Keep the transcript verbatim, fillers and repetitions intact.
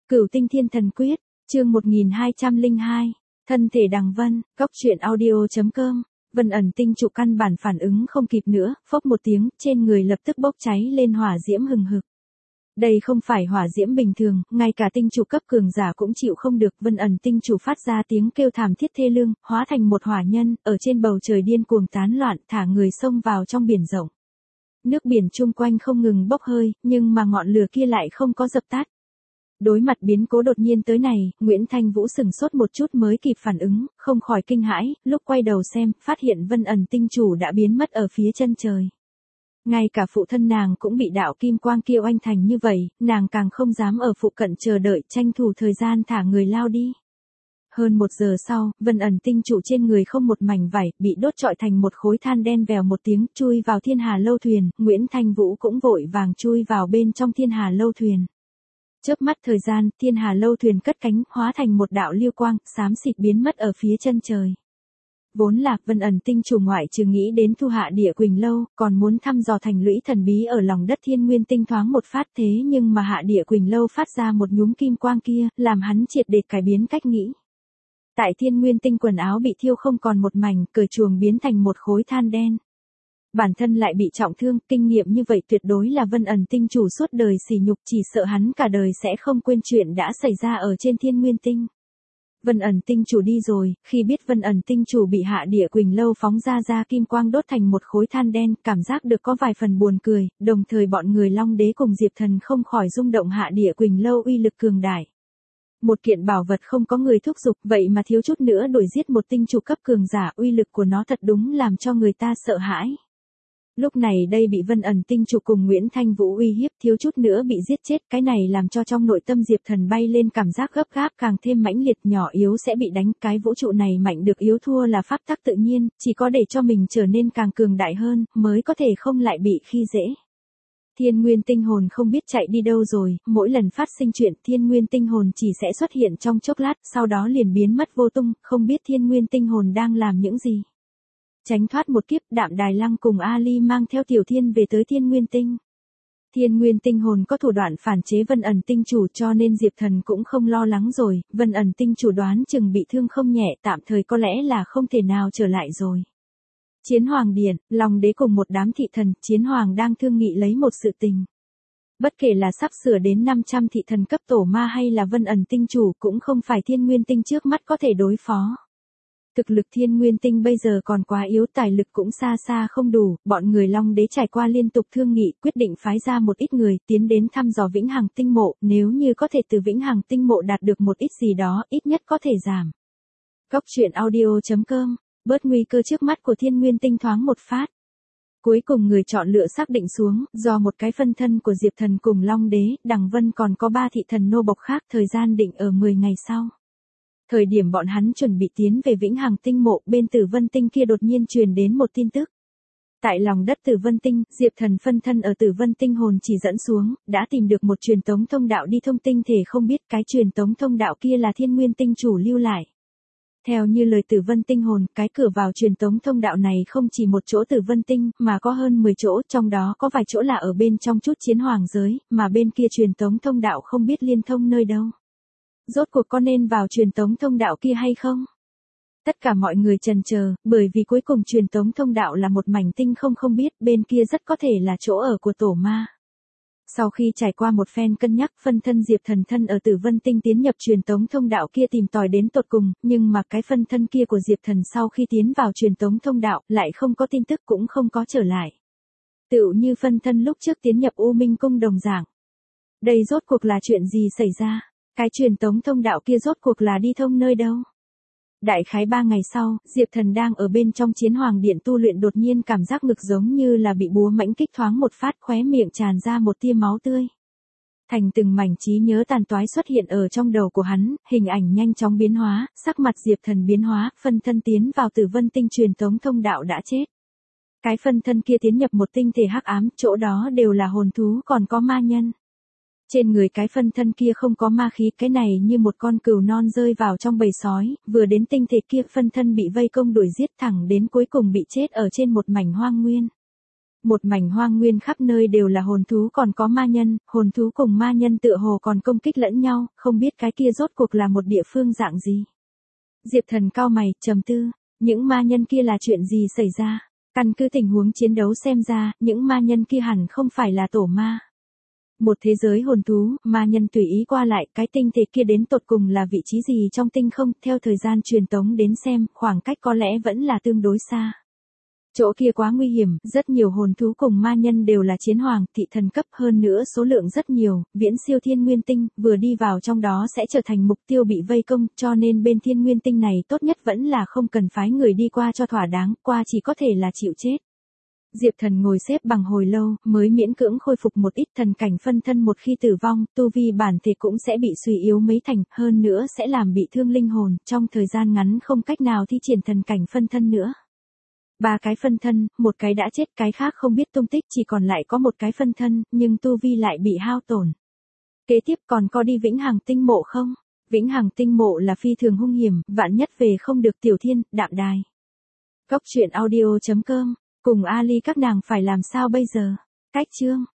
Cửu Tinh Thiên Thần Quyết, chương một nghìn hai trăm lẻ hai, thân thể Đằng Vân, góc truyện audio.com. Vân ẩn tinh trụ căn bản phản ứng không kịp nữa, phốc một tiếng, trên người lập tức bốc cháy lên hỏa diễm hừng hực. Đây không phải hỏa diễm bình thường, ngay cả tinh trụ cấp cường giả cũng chịu không được. Vân ẩn tinh trụ phát ra tiếng kêu thảm thiết thê lương, hóa thành một hỏa nhân, ở trên bầu trời điên cuồng tán loạn, thả người xông vào trong biển rộng. Nước biển chung quanh không ngừng bốc hơi, nhưng mà ngọn lửa kia lại không có dập tắt. Đối mặt biến cố đột nhiên tới này, Nguyễn Thanh Vũ sừng sốt một chút mới kịp phản ứng, không khỏi kinh hãi, lúc quay đầu xem, phát hiện Vân ẩn tinh chủ đã biến mất ở phía chân trời. Ngay cả phụ thân nàng cũng bị đạo kim quang kia oanh thành như vậy, nàng càng không dám ở phụ cận chờ đợi, tranh thủ thời gian thả người lao đi. Hơn một giờ sau, Vân ẩn tinh trụ trên người không một mảnh vảy, bị đốt trọi thành một khối than đen vèo một tiếng, chui vào thiên hà lâu thuyền. Nguyễn Thanh Vũ cũng vội vàng chui vào bên trong thiên hà lâu thuyền. Chớp mắt thời gian, thiên hà lâu thuyền cất cánh, hóa thành một đạo lưu quang, xám xịt biến mất ở phía chân trời. Vốn là Vân ẩn tinh chủ ngoại trừ nghĩ đến thu hạ Địa Quỳnh lâu, còn muốn thăm dò thành lũy thần bí ở lòng đất Thiên Nguyên tinh thoáng một phát, thế nhưng mà hạ Địa Quỳnh lâu phát ra một nhúm kim quang kia, làm hắn triệt để cải biến cách nghĩ. Tại Thiên Nguyên tinh quần áo bị thiêu không còn một mảnh, cởi chuồng biến thành một khối than đen. Bản thân lại bị trọng thương, kinh nghiệm như vậy tuyệt đối là Vân ẩn tinh chủ suốt đời sỉ nhục, chỉ sợ hắn cả đời sẽ không quên chuyện đã xảy ra ở trên Thiên Nguyên tinh. Vân ẩn tinh chủ đi rồi, khi biết Vân ẩn tinh chủ bị hạ Địa Quỳnh lâu phóng ra ra kim quang đốt thành một khối than đen, cảm giác được có vài phần buồn cười, đồng thời bọn người Long Đế cùng Diệp Thần không khỏi rung động hạ Địa Quỳnh lâu uy lực cường đại. Một kiện bảo vật không có người thúc giục, vậy mà thiếu chút nữa đuổi giết một tinh chủ cấp cường giả, uy lực của nó thật đúng làm cho người ta sợ hãi. Lúc này đây bị Vân ẩn tinh chủ cùng Nguyễn Thanh Vũ uy hiếp, thiếu chút nữa bị giết chết, cái này làm cho trong nội tâm Diệp Thần bay lên cảm giác gấp gáp, càng thêm mãnh liệt, nhỏ yếu sẽ bị đánh, cái vũ trụ này mạnh được yếu thua là pháp tắc tự nhiên, chỉ có để cho mình trở nên càng cường đại hơn, mới có thể không lại bị khi dễ. Thiên Nguyên tinh hồn không biết chạy đi đâu rồi, mỗi lần phát sinh chuyện Thiên Nguyên tinh hồn chỉ sẽ xuất hiện trong chốc lát, sau đó liền biến mất vô tung, không biết Thiên Nguyên tinh hồn đang làm những gì. Tránh thoát một kiếp, Đạm Đài Lăng cùng Ali mang theo Tiểu Thiên về tới Thiên Nguyên tinh. Thiên Nguyên tinh hồn có thủ đoạn phản chế Vân ẩn tinh chủ, cho nên Diệp Thần cũng không lo lắng rồi, Vân ẩn tinh chủ đoán chừng bị thương không nhẹ, tạm thời có lẽ là không thể nào trở lại rồi. Chiến Hoàng Điện, Long Đế cùng một đám thị thần, Chiến Hoàng đang thương nghị lấy một sự tình. Bất kể là sắp sửa đến năm trăm thị thần cấp tổ ma hay là Vân ẩn tinh chủ, cũng không phải Thiên Nguyên tinh trước mắt có thể đối phó. Thực lực Thiên Nguyên tinh bây giờ còn quá yếu, tài lực cũng xa xa không đủ, bọn người Long Đế trải qua liên tục thương nghị, quyết định phái ra một ít người tiến đến thăm dò Vĩnh Hằng tinh mộ, nếu như có thể từ Vĩnh Hằng tinh mộ đạt được một ít gì đó, ít nhất có thể giảm. Góc truyện audio.com, bớt nguy cơ trước mắt của Thiên Nguyên tinh thoáng một phát. Cuối cùng người chọn lựa xác định xuống, do một cái phân thân của Diệp Thần cùng Long Đế, Đằng Vân còn có ba thị thần nô bộc khác, thời gian định ở mười ngày sau. Thời điểm bọn hắn chuẩn bị tiến về Vĩnh Hằng tinh mộ, bên Tử Vân tinh kia đột nhiên truyền đến một tin tức. Tại lòng đất Tử Vân tinh, Diệp Thần phân thân ở Tử Vân tinh hồn chỉ dẫn xuống, đã tìm được một truyền tống thông đạo đi thông tinh thể, không biết cái truyền tống thông đạo kia là Thiên Nguyên tinh chủ lưu lại. Theo như lời Tử Vân tinh hồn, cái cửa vào truyền tống thông đạo này không chỉ một chỗ Tử Vân tinh, mà có hơn mười chỗ, trong đó có vài chỗ là ở bên trong chút Chiến Hoàng giới, mà bên kia truyền tống thông đạo không biết liên thông nơi đâu. Rốt cuộc có nên vào truyền tống thông đạo kia hay không? Tất cả mọi người chần chờ, bởi vì cuối cùng truyền tống thông đạo là một mảnh tinh không không biết, bên kia rất có thể là chỗ ở của tổ ma. Sau khi trải qua một phen cân nhắc, phân thân Diệp Thần thân ở Tử Vân tinh tiến nhập truyền tống thông đạo kia tìm tòi đến tột cùng, nhưng mà cái phân thân kia của Diệp Thần sau khi tiến vào truyền tống thông đạo, lại không có tin tức cũng không có trở lại. Tựu như phân thân lúc trước tiến nhập U Minh cung đồng dạng. Đây rốt cuộc là chuyện gì xảy ra? Cái truyền tống thông đạo kia rốt cuộc là đi thông nơi đâu? Đại khái ba ngày sau, Diệp Thần đang ở bên trong Chiến Hoàng Điện tu luyện, đột nhiên cảm giác ngực giống như là bị búa mãnh kích, thoáng một phát khóe miệng tràn ra một tia máu tươi. Thành từng mảnh trí nhớ tàn toái xuất hiện ở trong đầu của hắn, hình ảnh nhanh chóng biến hóa, sắc mặt Diệp Thần biến hóa, phân thân tiến vào Tử Vân tinh truyền tống thông đạo đã chết. Cái phân thân kia tiến nhập một tinh thể hắc ám, chỗ đó đều là hồn thú còn có ma nhân. Trên người cái phân thân kia không có ma khí, cái này như một con cừu non rơi vào trong bầy sói, vừa đến tinh thể kia phân thân bị vây công đuổi giết thẳng đến cuối cùng bị chết ở trên một mảnh hoang nguyên. Một mảnh hoang nguyên khắp nơi đều là hồn thú còn có ma nhân, hồn thú cùng ma nhân tựa hồ còn công kích lẫn nhau, không biết cái kia rốt cuộc là một địa phương dạng gì. Diệp Thần cau mày, trầm tư, những ma nhân kia là chuyện gì xảy ra? Căn cứ tình huống chiến đấu xem ra, những ma nhân kia hẳn không phải là tổ ma. Một thế giới hồn thú, ma nhân tùy ý qua lại, cái tinh thể kia đến tột cùng là vị trí gì trong tinh không, theo thời gian truyền tống đến xem, khoảng cách có lẽ vẫn là tương đối xa. Chỗ kia quá nguy hiểm, rất nhiều hồn thú cùng ma nhân đều là chiến hoàng, thị thần cấp, hơn nữa số lượng rất nhiều, viễn siêu thiên nguyên tinh, vừa đi vào trong đó sẽ trở thành mục tiêu bị vây công, cho nên bên thiên nguyên tinh này tốt nhất vẫn là không cần phái người đi qua cho thỏa đáng, qua chỉ có thể là chịu chết. Diệp Thần ngồi xếp bằng hồi lâu, mới miễn cưỡng khôi phục một ít thần cảnh phân thân, một khi tử vong, tu vi bản thể cũng sẽ bị suy yếu mấy thành, hơn nữa sẽ làm bị thương linh hồn, trong thời gian ngắn không cách nào thi triển thần cảnh phân thân nữa. Ba cái phân thân, một cái đã chết, cái khác không biết tung tích, chỉ còn lại có một cái phân thân, nhưng tu vi lại bị hao tổn. Kế tiếp còn có đi Vĩnh Hằng tinh mộ không? Vĩnh Hằng tinh mộ là phi thường hung hiểm, vạn nhất về không được Tiểu Thiên, Đạm Đài. Góc truyện audio chấm com, cùng Ali các nàng phải làm sao bây giờ? Cách chương